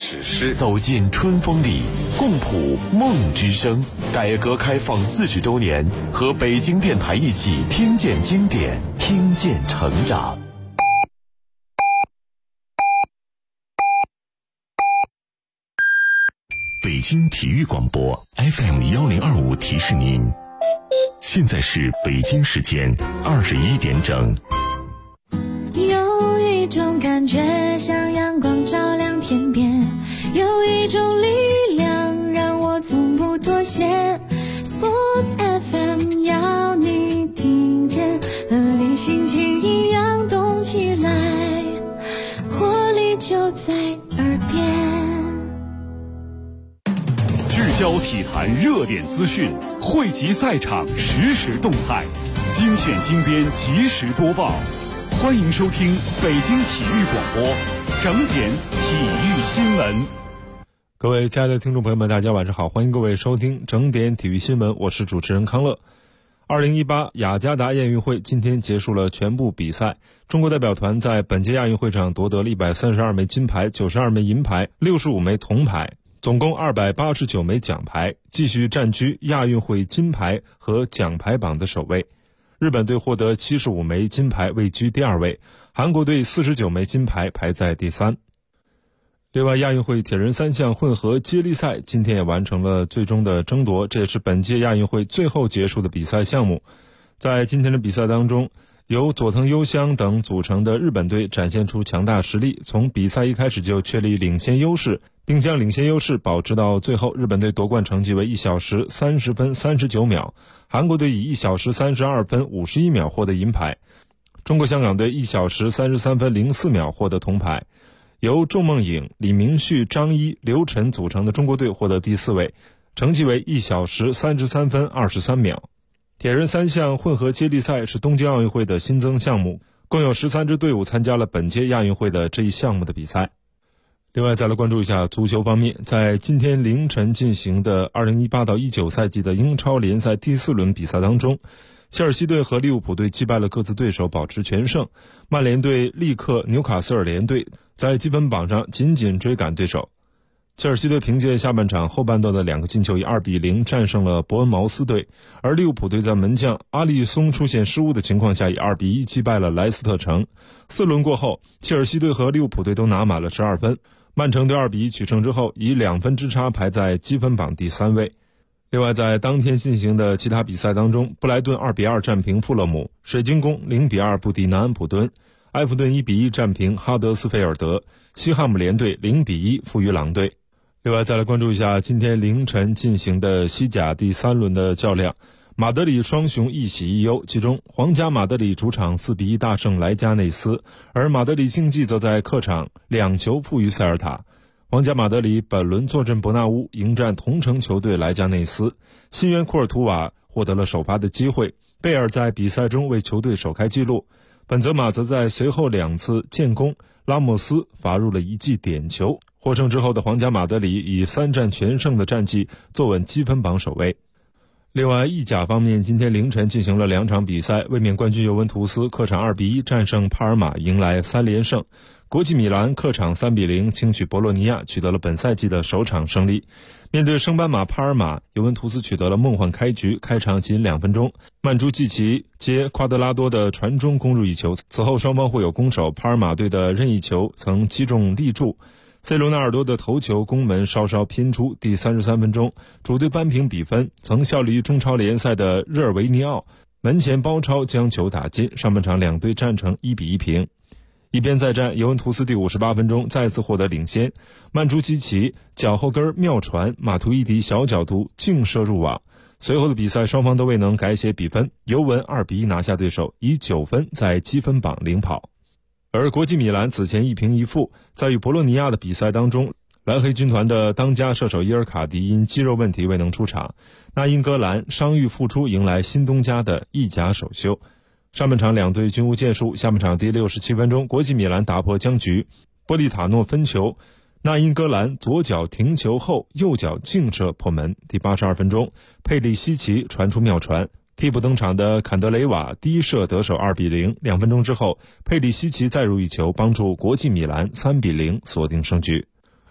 史诗， 走进春风里，共谱梦之声。改革开放40周年，和北京电台一起听见经典，听见成长。北京体育广播 FM1025提示您，现在是北京时间21点整。 有一种感觉像阳光照亮天边，有一种力量让我从不妥协。 Sports FM 要你听见，和你心情一样动起来，活力就在耳边。 聚焦体坛热点资讯，汇集赛场实时动态，精选精编及时播报。欢迎收听北京体育广播整点体育新闻。 各位亲爱的听众朋友们，大家晚上好，欢迎各位收听整点体育新闻，我是主持人康乐。2018雅加达亚运会今天结束了全部比赛，中国代表团在本届亚运会上夺得了132枚金牌、92枚银牌、65枚铜牌，总共289枚奖牌，继续占据亚运会金牌和奖牌榜的首位。日本队获得75枚金牌，位居第2位，韩国队49枚金牌，排在第3。另外，亚运会铁人3项混合接力赛今天也完成了最终的争夺，这也是本届亚运会最后结束的比赛项目。在今天的比赛当中，由佐藤优香等组成的日本队展现出强大实力，从比赛一开始就确立领先优势，并将领先优势保持到最后。日本队夺冠成绩为1小时30分39秒，韩国队以1小时32分51秒获得银牌，中国香港队1小时33分04秒获得铜牌。由仲梦颖、李明旭、张一、刘晨组成的中国队获得第4位，成绩为1小时33分23秒。铁人3项混合接力赛是东京奥运会的新增项目，共有13支队伍参加了本届亚运会的这一项目的比赛。另外再来关注一下足球方面，在今天凌晨进行的2018到19赛季的英超联赛第4轮比赛当中，切尔西队和利物浦队击败了各自对手，保持全胜。曼联队力克纽卡斯尔联队，在积分榜上紧紧追赶对手。切尔西队凭借下半场后半段的2个进球，以2-0战胜了伯恩茅斯队，而利物浦队在门将阿利松出现失误的情况下，以2-1击败了莱斯特城。4轮过后，切尔西队和利物浦队都拿满了12分，曼城队2-1取胜之后，以2分之差排在积分榜第3位。另外，在当天进行的其他比赛当中，布莱顿2-2战平富勒姆，水晶宫0-2不敌南安普敦，埃弗顿1-1战平哈德斯菲尔德，西汉姆联队0-1负于狼队。另外再来关注一下今天凌晨进行的西甲第3轮的较量，马德里双雄一喜一忧，其中皇家马德里主场4-1大胜莱加内斯，而马德里竞技则在客场2球负于塞尔塔。皇家马德里本轮坐镇伯纳乌迎战同城球队莱加内斯，新援库尔图瓦获得了首发的机会，贝尔在比赛中为球队首开纪录，本泽马则在随后2次建功，拉莫斯罚入了1记点球。获胜之后的皇家马德里以3战全胜的战绩坐稳积分榜首位。另外，意甲方面，今天凌晨进行了2场比赛，卫冕冠军尤文图斯客场2-1战胜帕尔马，迎来3连胜。国际米兰客场3-0轻取博洛尼亚，取得了本赛季的首场胜利。面对升班马帕尔马，尤文图斯取得了梦幻开局，开场仅2分钟，曼朱基奇接夸德拉多的传中攻入1球，此后双方互有攻守，帕尔马队的任意球曾击中立柱，C罗纳尔多的头球攻门稍稍偏出。第33分钟，主队扳平比分，曾效力于中超联赛的热尔维尼奥门前包抄将球打进，上半场2队战成1-1平。一边再战，尤文图斯第58分钟再次获得领先，曼朱基奇脚后跟妙传，马图伊迪小角度劲射入网。随后的比赛双方都未能改写比分，尤文2-1拿下对手，以9分在积分榜领跑。而国际米兰此前1平1负，在与博洛尼亚的比赛当中，蓝黑军团的当家射手伊尔卡迪因肌肉问题未能出场，那英格兰伤愈复出，迎来新东家的意甲首秀。上半场2队均无建树，下半场第67分钟，国际米兰打破僵局，波利塔诺分球，那英格兰左脚停球后右脚劲射破门。第82分钟，佩里西奇传出妙传，替补登场的坎德雷瓦第一射得手2-0。2分钟之后，佩里西奇再入1球，帮助国际米兰3-0锁定胜局。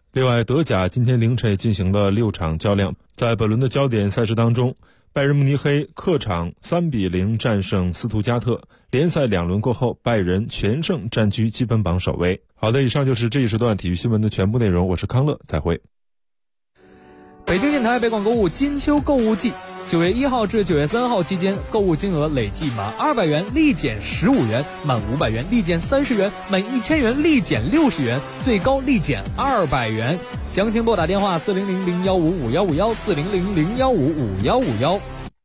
另外，德甲今天凌晨也进行了6场较量，在本轮的焦点赛事当中，拜仁慕尼黑客场3-0战胜斯图加特，联赛2轮过后，拜仁全胜，占据积分榜首位。好的，以上就是这一时段体育新闻的全部内容，我是康乐，再会。 北京电台北广购物金秋购物季，9月1号至9月3号期间，购物金额累计满200元立减15元，满500元立减30元，满1000元立减60元，最高立减200元。详情拨打电话400-015-5151，400-015-5151。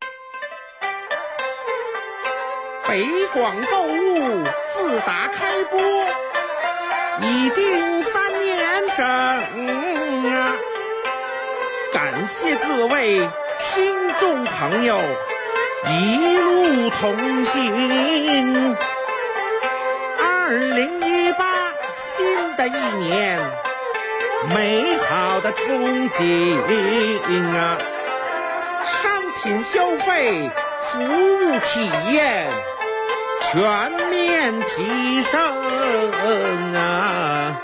北广购物自打开播已经3年整啊！感谢各位听众朋友一路同行。2018新的一年，美好的憧憬啊！商品消费、服务体验全面提升啊！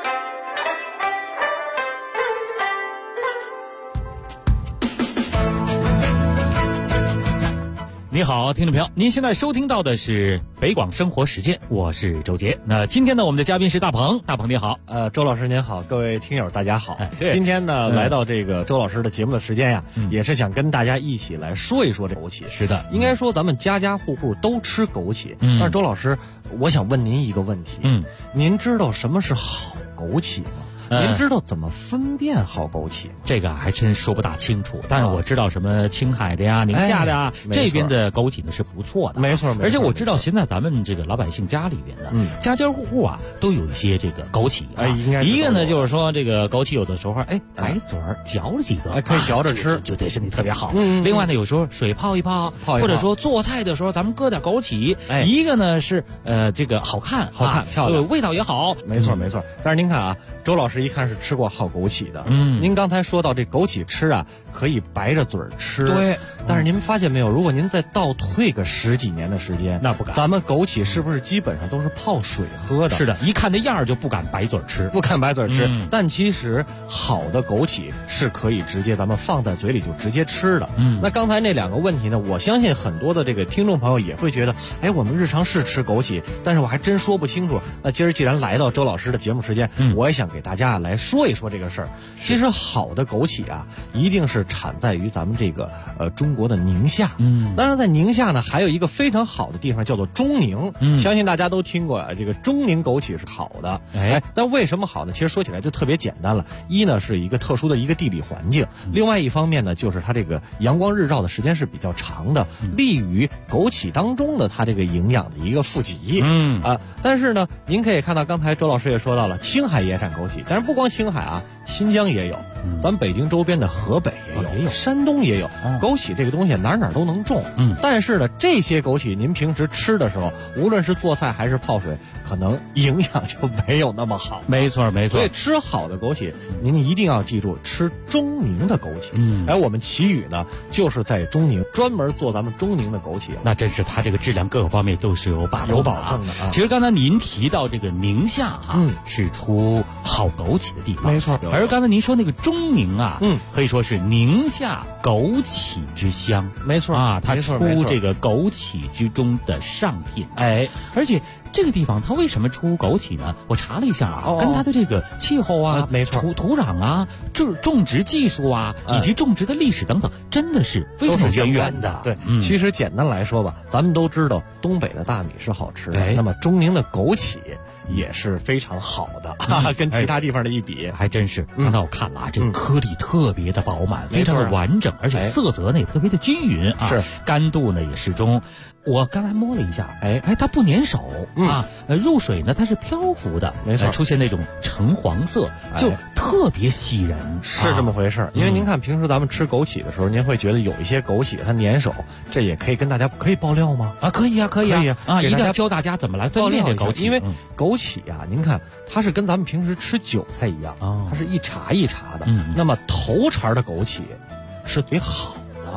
你好，听众朋友，您现在收听到的是北广生活实践，我是周杰。那今天呢，我们的嘉宾是大鹏，大鹏你好。 周老师您好，各位听友大家好。 对， 今天呢，来到这个周老师的节目的时间呀，也是想跟大家一起来说一说这枸杞。 是的， 应该说咱们家家户户都吃枸杞。但是周老师，我想问您一个问题。您知道什么是好枸杞吗？您知道怎么分辨好枸杞？ 这个还真说不大清楚，但是我知道什么青海的呀、宁夏的呀，这边的枸杞呢是不错的。 没错， 而且我知道现在咱们这个老百姓家里边的，家家户户啊都有一些这个枸杞啊。 应该一个呢就是说这个枸杞有的时候白嘴儿嚼了几个， 可以嚼着吃， 就对身体特别好。另外呢，有时候水泡一泡，或者说做菜的时候咱们搁点枸杞。一个呢是这个好看漂亮，味道也好。 没错。但是您看啊，周老师一看是吃过好枸杞的。您刚才说到这枸杞吃啊，可以白着嘴儿吃。 对。 但是您发现没有，如果您再倒退个10几年的时间， 那不敢。 咱们枸杞是不是基本上都是泡水喝的？ 是的，一看那样就不敢白嘴吃， 不敢白嘴吃。但其实好的枸杞是可以直接咱们放在嘴里就直接吃的。那刚才那2个问题呢，我相信很多的这个听众朋友也会觉得，我们日常是吃枸杞，但是我还真说不清楚。那今儿既然来到周老师的节目时间，我也想给大家来说一说这个事儿。其实好的枸杞啊，一定是产在于咱们这个中国的宁夏。当然在宁夏呢，还有一个非常好的地方叫做中宁。相信大家都听过这个中宁枸杞是好的。但为什么好呢？其实说起来就特别简单了。一呢是一个特殊的一个地理环境，另外一方面呢就是它这个阳光日照的时间是比较长的，利于枸杞当中的它这个营养的一个富集。但是呢，您可以看到刚才周老师也说到了，青海也产枸杞，但是不光青海啊，新疆也有，咱北京周边的河北也有，山东也有。枸杞这个东西哪都能种。但是呢，这些枸杞您平时吃的时候，无论是做菜还是泡水，可能营养就没有那么好。 没错。 所以吃好的枸杞，您一定要记住吃中宁的枸杞。我们奇宇呢就是在中宁专门做咱们中宁的枸杞， 那真是它这个质量各个方面都是有保证的啊。其实刚才您提到这个宁夏是出好枸杞的地方， 没错。 而刚才您说那个中宁啊，可以说是宁夏枸杞之乡， 没错啊，它出这个枸杞之中的上品。而且这个地方它为什么出枸杞呢？我查了一下啊，跟它的这个气候啊， 没错， 土壤啊，种植技术啊，以及种植的历史等等，真的是非常渊源的。 对，其实简单来说吧，咱们都知道东北的大米是好吃的，那么中宁的枸杞也是非常好的，跟其他地方的一比， 还真是。刚才我看了啊，这个颗粒特别的饱满，非常的完整，而且色泽呢也特别的均匀啊， 是干度呢也适中。我刚才摸了一下，它不粘手啊，入水呢它是漂浮的， 没错， 出现那种橙黄色，就特别吸人， 是这么回事。因为您看平时咱们吃枸杞的时候，您会觉得有一些枸杞它粘手，这也可以跟大家可以爆料吗？ 可以啊，一定要教大家怎么来分辨这枸杞。 因为枸杞啊，您看它是跟咱们平时吃韭菜一样，它是一茬一茬的。那么头茬的枸杞是最好的。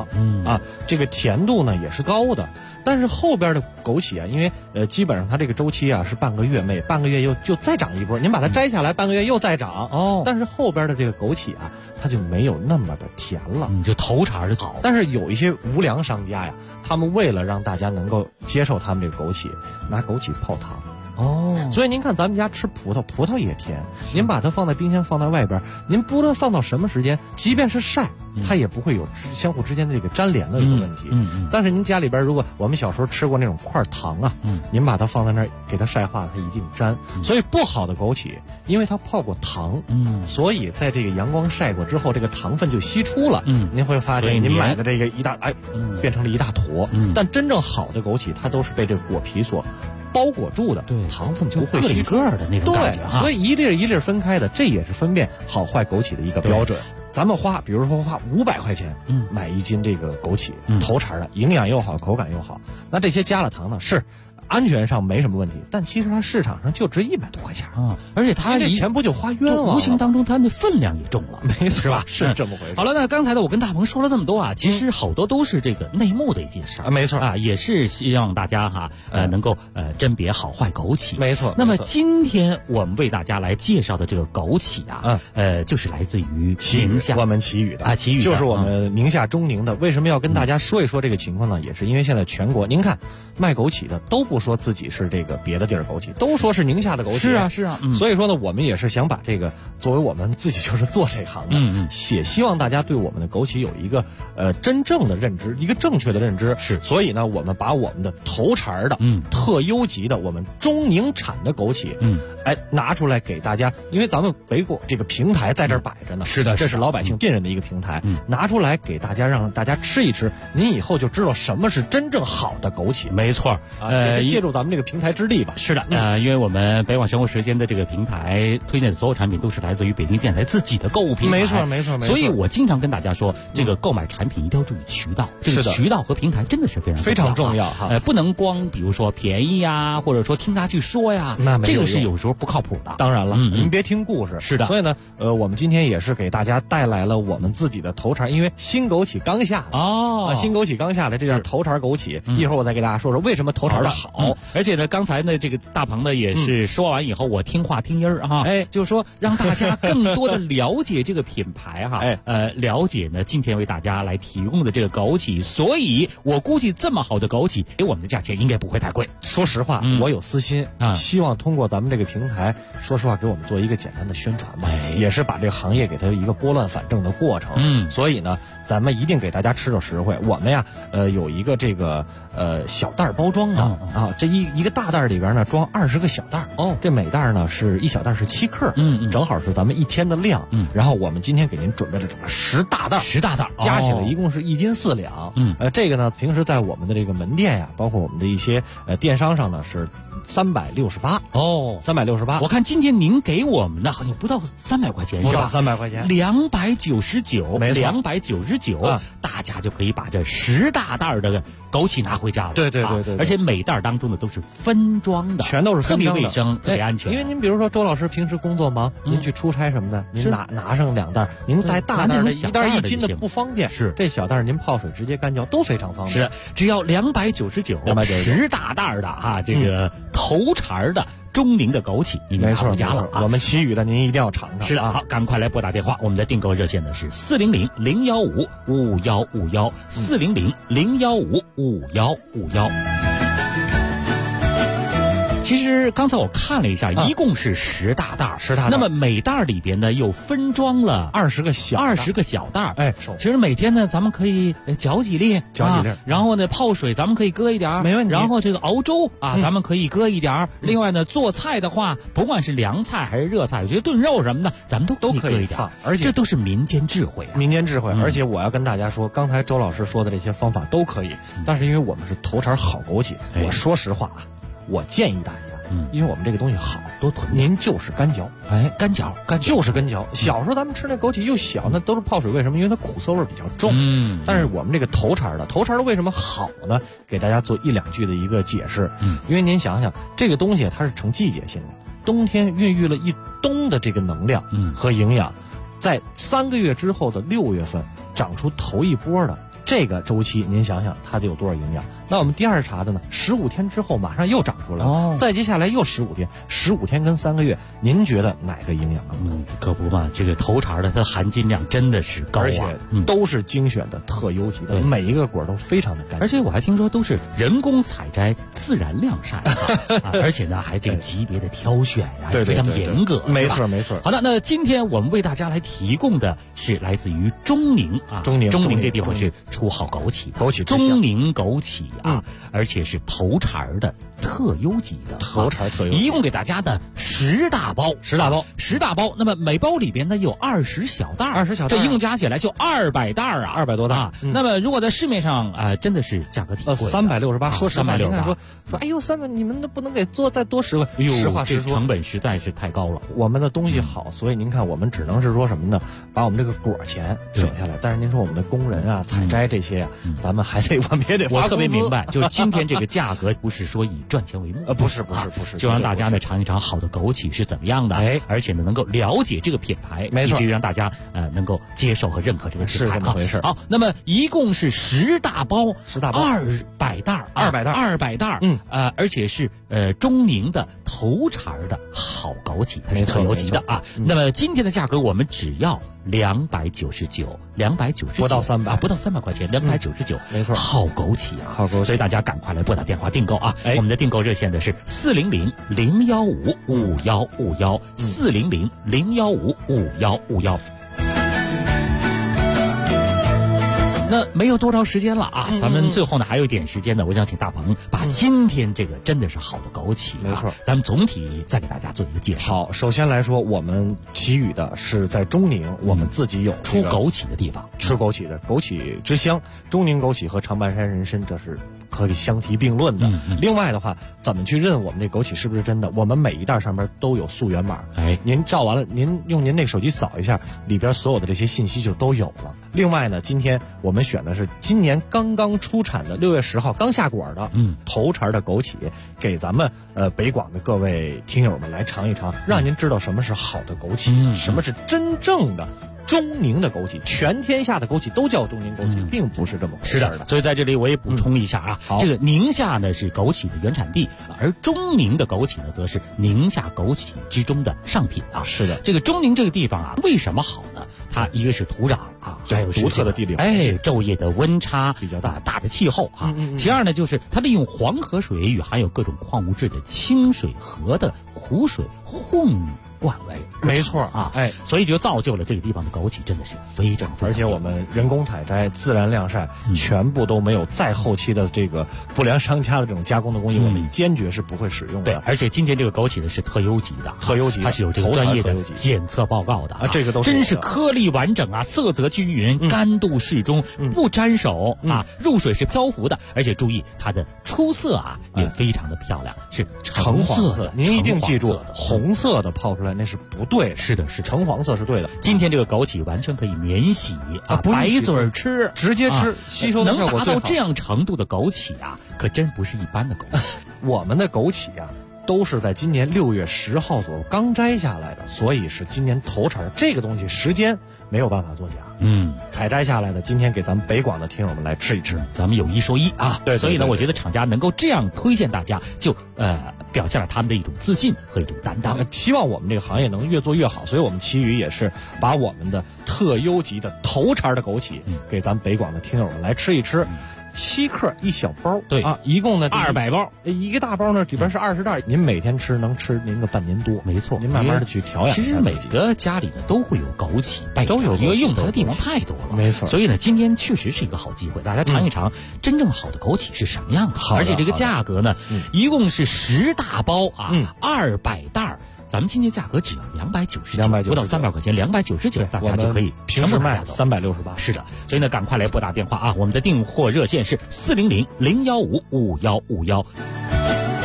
这个甜度呢也是高的。但是后边的枸杞啊，因为基本上它这个周期啊是半个月，每半个月就再长一波，您把它摘下来，半个月又再长。但是后边的这个枸杞啊，它就没有那么的甜了， 就头茬的好。 但是有一些无良商家呀，他们为了让大家能够接受他们这个枸杞，拿枸杞泡糖。所以您看咱们家吃葡萄也甜，您把它放在冰箱放在外边，您不论放到什么时间，即便是晒，它也不会有相互之间的这个粘连的一个问题。但是您家里边如果我们小时候吃过那种块糖啊，您把它放在那儿给它晒化，它一定粘。所以不好的枸杞，因为它泡过糖，所以在这个阳光晒过之后，这个糖分就析出了。您会发现您买的这个变成了一大坨。但真正好的枸杞，它都是被这个果皮所包裹住的，糖分不会吸个的那种感觉。 所以一粒一粒分开的，这也是分辨好坏枸杞的一个标准。咱们比如说花500块钱，买一斤这个枸杞，头茬的，营养又好，口感又好。那这些加了糖呢，是安全上没什么问题，但其实它市场上就值100多块钱而且它这钱不就花冤枉了？ 无形当中它那分量也重了， 没错， 是吧？ 是这么回事。 好了，那刚才呢，我跟大鹏说了这么多啊，其实好多都是这个内幕的一件事没错也是希望大家能够甄别好坏枸杞， 没错。 那么今天我们为大家来介绍的这个枸杞就是来自于宁夏， 我们祁宇的祁宇就是我们宁夏中宁的。为什么要跟大家说一说这个情况呢？也是因为现在全国，您看卖枸杞的都不说自己是这个别的地儿枸杞，都说是宁夏的枸杞。 是啊。 所以说呢，我们也是想把这个作为我们自己就是做这行的，也希望大家对我们的枸杞有一个真正的认知，一个正确的认知。所以呢，我们把我们的头茬的特优级的我们中宁产的枸杞拿出来给大家，因为咱们北果这个平台在这儿摆着呢， 是的， 这是老百姓信任的一个平台，拿出来给大家，让大家吃一吃，您以后就知道什么是真正好的枸杞。 没错， 借助咱们这个平台之力吧。 是的，因为我们北广生活时间的这个平台推荐的所有产品都是来自于北京电台自己的购物平台， 没错。 所以我经常跟大家说，这个购买产品一定要注意渠道，这个渠道和平台真的是非常重要不能光比如说便宜呀，或者说听他去说呀，这个是有时候不靠谱的。 当然了，您别听故事。 是的。 所以呢，我们今天也是给大家带来了我们自己的头茬，因为新枸杞刚下来新枸杞刚下来，这叫头茬枸杞。一会儿我再给大家说说为什么头茬的好。 而且呢，刚才呢这个大鹏呢也是说完以后，我听话听音儿就是说让大家更多的了解这个品牌了解呢今天为大家来提供的这个枸杞，所以我估计这么好的枸杞给我们的价钱应该不会太贵。 说实话，我有私心希望通过咱们这个平台，说实话给我们做一个简单的宣传吧，也是把这个行业给它一个拨乱反正的过程。所以呢，咱们一定给大家吃到实惠。我们呀，有一个这个小袋包装的这一个大袋里边呢装20个小袋这每袋呢是一小袋是7克，正好是咱们1天的量。然后我们今天给您准备了整个10大袋，加起来一共是1斤4两。这个呢，平时在我们的这个门店呀，包括我们的一些电商上呢是368 368。 我看今天您给我们的好像不到300块钱， 是吧？300块钱 ，299， 没错 ，299，大家就可以把这10大袋的枸杞拿回家了。 对， 而且每袋当中的都是分装的， 全都是分装的， 特别卫生，特别安全。 因为您比如说周老师平时工作忙，您去出差什么的，您拿上2袋，您带大袋的1袋1斤的不方便，这小袋您泡水直接干嚼都非常方便。 是，只要299，10大袋的这个头茬的中宁的枸杞，您拿回家了。 我们祁宇的您一定要尝尝。 是的，好，赶快来拨打电话，我们的订购热线呢是400-015-5151，400-015-5151。其实刚才我看了一下，一共是10大袋，10大袋。那么每袋里边呢又分装了 20个小袋。其实每天呢咱们可以搅几粒，然后呢泡水咱们可以搁一点， 没问题。 然后这个熬粥咱们可以搁一点。另外呢做菜的话，不管是凉菜还是热菜，我觉得炖肉什么的咱们都可以搁一点。 而且这都是民间智慧。 而且我要跟大家说，刚才周老师说的这些方法都可以，但是因为我们是头茬好枸杞，我说实话我建议大家，因为我们这个东西好， 多囤， 您就是干嚼， 干嚼。 小时候咱们吃那枸杞又小，那都是泡水，为什么？因为它苦涩味比较重。但是我们这个头茬的为什么好呢？给大家做1-2句的一个解释。因为您想想，这个东西它是成季节性的，冬天孕育了1冬的这个能量和营养，在3个月之后的6月份长出头一波的这个周期您想想它得有多少营养？那我们第二茬的呢，15天之后马上又长出来了，再接下来又15天，15天跟3个月，您觉得哪个营养更多？ 可不嘛，这个头茬的它含金量真的是高啊， 而且都是精选的特优级的，每一个果都非常的干净。 而且我还听说都是人工采摘、自然晾晒，而且呢还这个级别的挑选呀，非常严格。 没错没错。 好的，那今天我们为大家来提供的是来自于中宁啊，中宁这地方是出好枸杞的，中宁枸杞啊，而且是头茬的特优级的， 头茬特优级， 一共给大家的10大包，那么每包里边呢有20小袋，这一共加起来就200袋啊 ，200多袋。 那么如果在市面上真的是价格挺贵 ，368，说实话， 368， 说哎呦300，你们不能给做再多10个？ 哎呦， 实话实说， 成本实在是太高了。 我们的东西好，所以您看，我们只能是说什么呢？把我们这个果钱省下来，但是您说我们的工人啊、采摘这些啊，咱们还得我们也得发工资。 我特别明白，就是今天这个价格不是说以赚钱为目， 不是， 就让大家呢尝一尝好的枸杞是怎么样的，而且呢能够了解这个品牌， 没错， 以至于让大家能够接受和认可这个品牌， 是这么回事。 好，那么一共是10大包，200袋，200袋，而且是中宁的头茬的好枸杞，它是特优级的啊。那么今天的价格我们只要299， 不到300， 不到300块钱，299， 没错， 好枸杞啊， 好枸杞， 所以大家赶快来拨打电话订购啊！我们的订购热线的是400-015-5151，400-015-5151。那没有多少时间了啊，咱们最后呢还有一点时间呢，我想请大鹏把今天这个真的是好的枸杞， 没错， 咱们总体再给大家做一个介绍。 好，首先来说，我们祈雨的是在中宁，我们自己有出枸杞的地方， 吃枸杞的枸杞之乡，中宁枸杞和长白山人参这是可以相提并论的。另外的话，怎么去认我们这枸杞是不是真的？我们每一袋上面都有溯源码，您照完了，您用您那手机扫一下，里边所有的这些信息就都有了。另外呢，今天我们选的是今年刚刚出产的6月10号刚下果的头茬的枸杞，给咱们北广的各位听友们来尝一尝，让您知道什么是好的枸杞，什么是真正的中宁的枸杞。全天下的枸杞都叫中宁枸杞，并不是这么回事的。 所以在这里我也补充一下啊，这个宁夏呢是枸杞的原产地，而中宁的枸杞呢则是宁夏枸杞之中的上品啊。 是的， 这个中宁这个地方啊，为什么好呢？它一个是土壤啊，还有独特的地理， 昼夜的温差比较大的气候啊。其二呢，就是它利用黄河水与含有各种矿物质的清水河的苦水混灌为， 没错啊， 所以就造就了这个地方的枸杞真的是非常， 而且我们人工采摘、自然晾晒，全部都没有再后期的这个不良商家的这种加工的工艺，我们坚决是不会使用的。 对，而且今天这个枸杞呢是特优级的，它是有这个专业的检测报告的啊， 这个都真是颗粒完整啊，色泽均匀，干度适中，不沾手啊，入水是漂浮的，而且注意它的出色啊也非常的漂亮，是橙黄色。 您一定记住，红色的泡出来那是不对的， 是的， 橙黄色是对的。 今天这个枸杞完全可以免洗啊，白嘴吃， 直接吃，吸收的效果最好。 能达到这样程度的枸杞啊，可真不是一般的枸杞。 我们的枸杞啊，都是在今年6月10号左右刚摘下来的，所以是今年头茬。这个东西时间没有办法作假，采摘下来的，今天给咱们北广的听友们来吃一吃， 咱们有一说一啊。 对， 所以呢，我觉得厂家能够这样推荐大家，就表现了他们的一种自信和一种担当。 希望我们这个行业能越做越好，所以我们奇宇也是把我们的特优级的头茬的枸杞给咱们北广的听友们来吃一吃。7克一小包， 对啊，一共呢 200包， 一个大包呢里边是20袋，您每天吃能吃您个半年多， 没错。 您慢慢的去调养。 其实每个家里呢都会有枸杞， 都有， 因为用它的地方太多了， 没错。 所以呢，今天确实是一个好机会，大家尝一尝真正好的枸杞是什么样的。而且这个价格呢，一共是10大包啊，200袋。咱们今天价格只要299，不到300块钱，299，大家就可以平时卖368。 是的，所以呢，赶快来拨打电话啊！我们的订货热线是400-015-5151。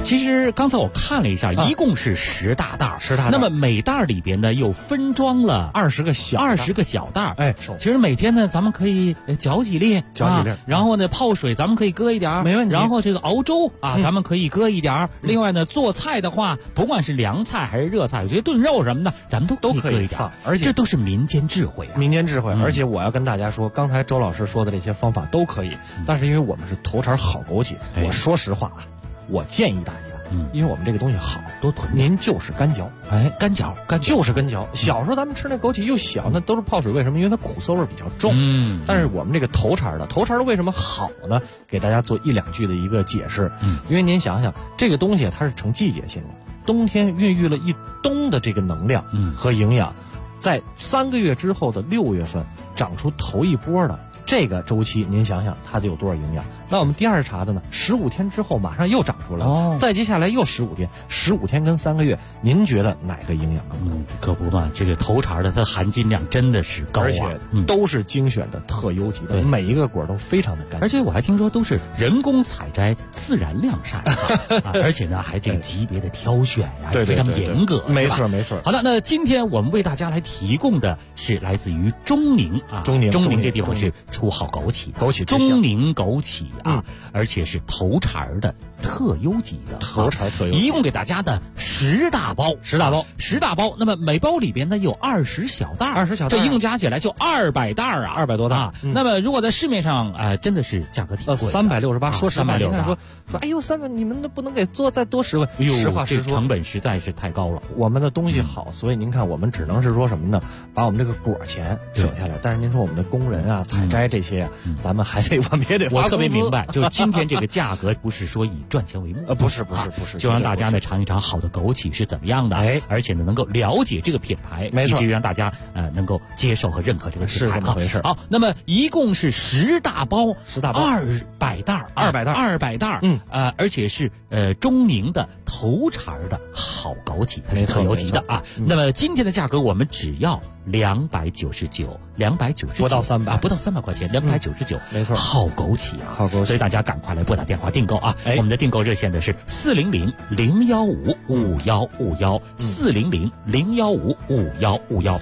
其实刚才我看了一下，一共是10大袋，10大袋。那么每袋里边呢又分装了 20个小袋。 哎， 其实每天呢咱们可以搅几粒，然后呢泡水咱们可以搁一点， 没问题。 然后这个熬粥啊，咱们可以搁一点。另外呢，做菜的话，不管是凉菜还是热菜，有些炖肉什么的，咱们都可以搁一点。 而且这都是民间智慧啊， 民间智慧。而且我要跟大家说，刚才周老师说的这些方法都可以，但是因为我们是头茬好枸杞，我说实话啊，我建议大家。因为我们这个东西好，多囤，您就是干嚼， 干嚼， 就是干嚼。小时候咱们吃那枸杞又小，那都是泡水，为什么？因为它苦涩味比较重。但是我们这个头茬的为什么好呢？给大家做1、2句的一个解释。因为您想想，这个东西它是成季节性的，冬天孕育了一冬的这个能量和营养，在3个月之后的6月份长出头一波的。这个周期，您想想它得有多少营养？那我们第二茬的呢？15天之后马上又长出来了，再接下来又15天，15天跟3个月，您觉得哪个营养更高？ 可不嘛，这个头茬的它含金量真的是高， 而且都是精选的特优级的，每一个果都非常的干净。 而且我还听说都是人工采摘、自然晾晒，而且呢还这个级别的挑选呀，非常严格。 没错。 好的，那今天我们为大家来提供的是来自于中宁啊，中宁这地方是出好枸杞，中宁枸杞啊，而且是头茬的特优级的， 头茬特优级， 一共给大家的10大包。那么每包里边呢有20小袋，这一共加起来就200袋啊 ，200多袋。 那么如果在市面上真的是价格挺贵 ，368。说实话， 368， 说哎呦，300，你们不能给做再多10位？实话实说， 成本实在是太高了。 我们的东西好，所以您看，我们只能是说什么呢？把我们这个果钱省下来。但是您说我们的工人啊、采摘这些，咱们我们也得发工资。 我特别明白，就是今天这个价格不是说以赚钱为目， 不是， 就让大家呢尝一尝好的枸杞是怎么样的，而且呢能够了解这个品牌， 没错， 以至于让大家能够接受和认可这个品牌， 是这么回事。 好，那么一共是10大包，200袋，200袋，而且是中宁的头茬的好枸杞，它是特优级的啊。那么今天的价格我们只要299， 不到300 块钱，299， 没错， 好枸杞啊， 好枸杞， 所以大家赶快来拨打电话订购啊！我们的订购热线的是400-015-5151，400-015-5151。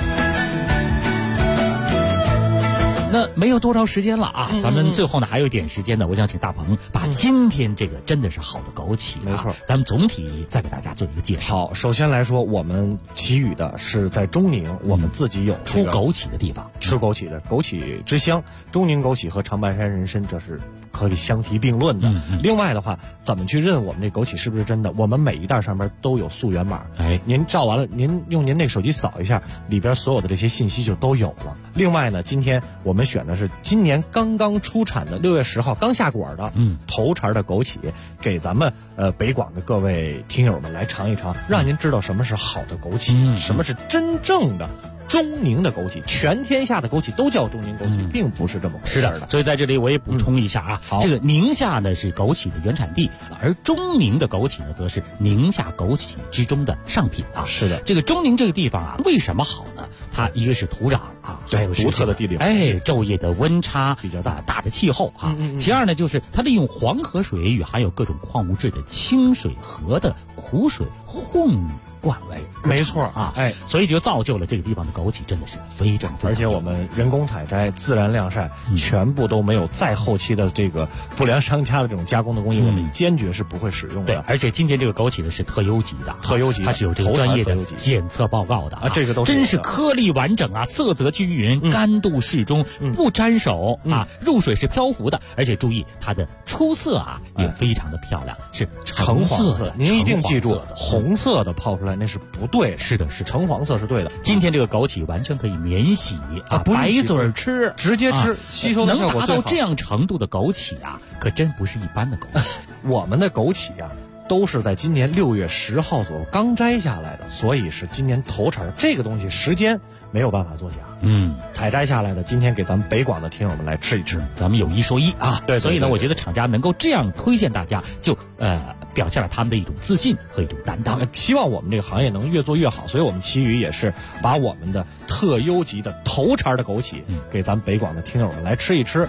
那没有多长时间了啊，咱们最后呢还有一点时间呢，我想请大鹏把今天这个真的是好的枸杞， 没错， 咱们总体再给大家做一个介绍。 好，首先来说，我们祈雨的是在中宁，我们自己有出枸杞的地方， 吃枸杞的枸杞之乡，中宁枸杞和长白山人参这是可以相提并论的。另外的话，怎么去认我们这枸杞是不是真的？我们每一袋上面都有溯源码，您照完了，您用您那手机扫一下，里边所有的这些信息就都有了。另外呢，今天我们选的是今年刚刚出产的6月10号刚下果的头茬的枸杞，给咱们北广的各位听友们来尝一尝，让您知道什么是好的枸杞，什么是真正的中宁的枸杞。全天下的枸杞都叫中宁枸杞，并不是这么回事的。 所以在这里我也补充一下啊，这个宁夏呢是枸杞的原产地，而中宁的枸杞呢则是宁夏枸杞之中的上品啊。 是的， 这个中宁这个地方啊，为什么好呢？它一个是土壤啊， 对，独特的地理， 昼夜的温差比较大的气候啊。其二呢，就是它利用黄河水与含有各种矿物质的清水河的苦水混灌为， 没错啊，所以就造就了这个地方的枸杞真的是非常， 而且我们人工采摘、自然晾晒，全部都没有再后期的这个不良商家的这种加工的工艺，我们坚决是不会使用的。 对，而且今天这个枸杞呢是特优级的，它是有这个专业的检测报告的啊， 这个都真是颗粒完整啊，色泽均匀，干度适中，不沾手啊，入水是漂浮的，而且注意它的出色啊也非常的漂亮，是橙黄色。 您一定记住，红色的泡出来那是不对的， 是的， 橙黄色是对的。 今天这个枸杞完全可以免洗啊，白嘴吃， 直接吃，吸收的效果最好。 能达到这样程度的枸杞啊，可真不是一般的枸杞。 我们的枸杞啊，都是在今年6月10号左右刚摘下来的，所以是今年头茬。这个东西时间没有办法作假。采摘下来的，今天给咱们北广的听友们来吃一吃， 咱们有一说一啊。 对， 所以呢，我觉得厂家能够这样推荐大家，就表现了他们的一种自信和一种担当。 希望我们这个行业能越做越好，所以我们奇宇也是把我们的特优级的头茬的枸杞给咱们北广的听友们来吃一吃。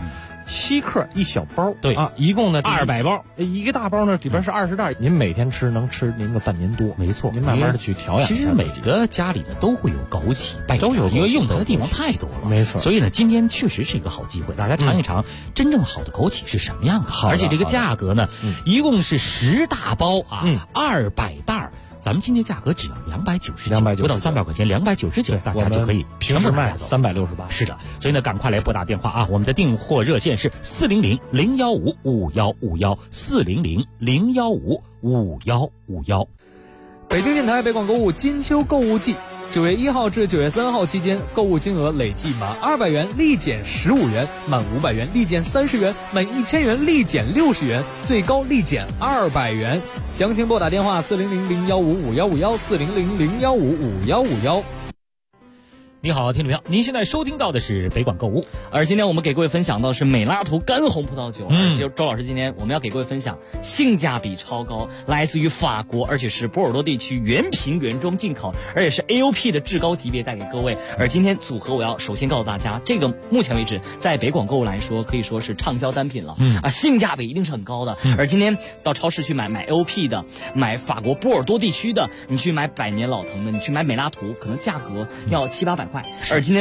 7克一小包， 对啊，一共呢 200包， 一个大包呢里边是20袋，您每天吃能吃您个半年多， 没错， 您慢慢的去调养。 其实每个家里呢都会有枸杞备着，因为用它的地方太多了， 没错。 所以呢，今天确实是一个好机会，大家尝一尝真正好的枸杞是什么样的。而且这个价格呢，一共是10大包啊，200袋。咱们今天价格只要299，不到300块钱，299，大家就可以平时卖368。 是的，所以呢，赶快来拨打电话啊！我们的订货热线是400-015-5151，400-015-5151。 北京电台北广购物金秋购物季，9月1号至9月3号期间，购物金额累计满200元立减15元，满500元立减30元，满1000元立减60元，最高立减200元。详情拨打电话400-015-5151，400-015-5151。 你好，听众朋友，您现在收听到的是北广购物， 而今天我们给各位分享到的是美拉图干红葡萄酒。就周老师今天我们要给各位分享性价比超高，来自于法国，而且是波尔多地区原瓶原装进口，而且是 AOP 的至高级别带给各位。而今天组合我要首先告诉大家，这个目前为止在北广购物来说可以说是畅销单品了，性价比一定是很高的。而今天到超市去买 AOP 的，买法国波尔多地区的，你去买百年老藤的，你去买美拉图，可能价格要700-800块。而今天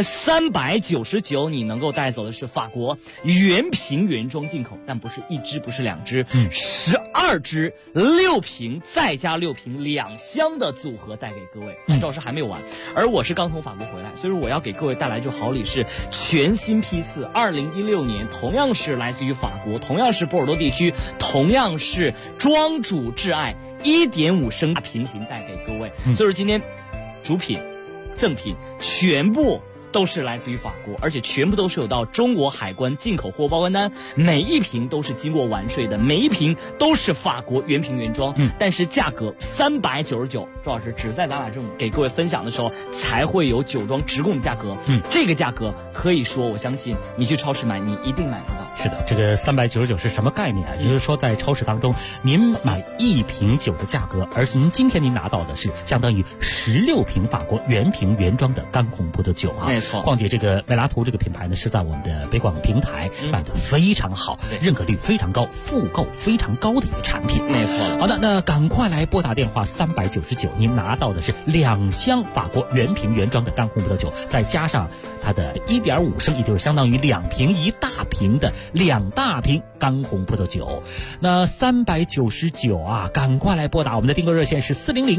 399，你能够带走的是法国原瓶原装进口，但不是1支，不是2支，12支6瓶再加6瓶2箱的组合带给各位。但赵老师还没有完，而我是刚从法国回来，所以说我要给各位带来这好礼是全新批次，2016年同样是来自于法国，同样是波尔多地区，同样是庄主挚爱1.5升大瓶型带给各位。所以说今天主品赠品全部都是来自于法国，而且全部都是有到中国海关进口货报关单，每一瓶都是经过完税的，每一瓶都是法国原瓶原装。但是价格399，周老师只在咱俩这种给各位分享的时候才会有酒庄直供的价格。这个价格可以说，我相信你去超市买，你一定买不到。 是的，这个399是什么概念啊？就是说在超市当中，您买1瓶酒的价格，而今天您拿到的是相当于16瓶法国原瓶原装的干红葡萄酒啊。 没错。 况且这个美拉图这个品牌呢，是在我们的北广平台卖的非常好，认可率非常高，复购非常高的一个产品。 没错。 好的，那赶快来拨打电话399，您拿到的是2箱法国原瓶原装的干红葡萄酒，再加上它的1.5升，也就是相当于2瓶1大瓶的2大瓶干红葡萄酒。那399啊，赶快来拨打我们的订购热线是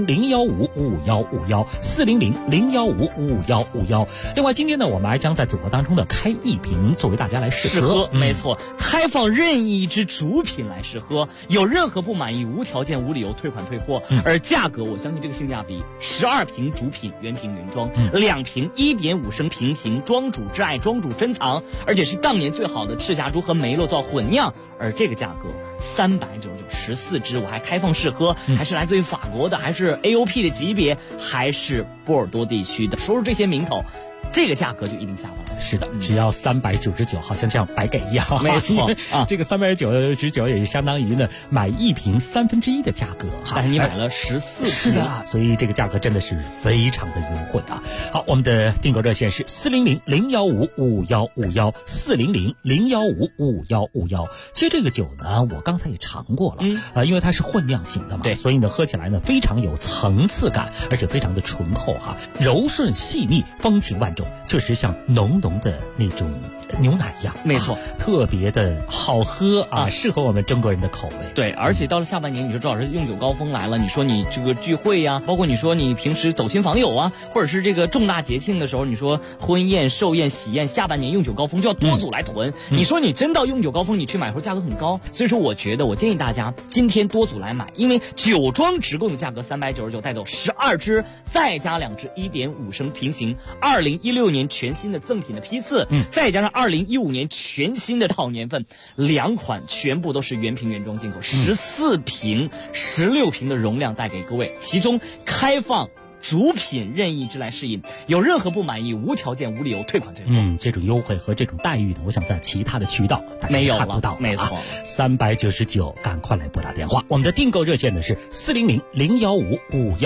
400-015-5151，400-015-5151。另外今天呢，我们还将在组合当中的开1瓶作为大家来试喝。 没错，开放任意一支主品来试喝，有任何不满意无条件无理由退款退货。而价格我相信这个性价比，12瓶主品原瓶原装，2瓶1.5升瓶型，庄主挚爱庄主珍藏，而且是当年最好的赤霞珠和梅洛造混酿。而这个价格399，14支，我还开放试喝，还是来自于法国的，还是 AOP 的级别，还是波尔多地区的，说出这些名头，这个价格就一定下不来。 是的，只要399，好像像白给一样。 没错啊， 这个399也是相当于呢买1瓶1/3的价格哈。 但是你买了14支， 是的，所以这个价格真的是非常的优惠啊。好，我们的订购热线是400-015-5151，400-015-5151。其实这个酒呢，我刚才也尝过了，因为它是混酿型的嘛， 对， 所以呢喝起来呢非常有层次感，而且非常的醇厚哈，柔顺细腻，风情万种，确实像浓的那种牛奶一样。 没错， 特别的好喝啊，适合我们中国人的口味。 对，而且到了下半年，你说周老师用酒高峰来了，你说你这个聚会呀，包括你说你平时走亲访友啊，或者是这个重大节庆的时候，你说婚宴、寿宴、喜宴，下半年用酒高峰就要多组来囤。你说你真到用酒高峰，你去买，说价格很高，所以说我觉得我建议大家今天多组来买，因为酒庄直供的价格399，带走12支，再加2支1.5升瓶型，2016年全新的赠品的批次，再加上2015年全新的好年份，2款全部都是原瓶原装进口，14瓶、16瓶的容量带给各位，其中开放主品任意支来试饮，有任何不满意无条件无理由退款退货。 这种优惠和这种待遇呢，我想在其他的渠道大家看不到。 没错 ，399，赶快来拨打电话。我们的订购热线呢是400-015-51。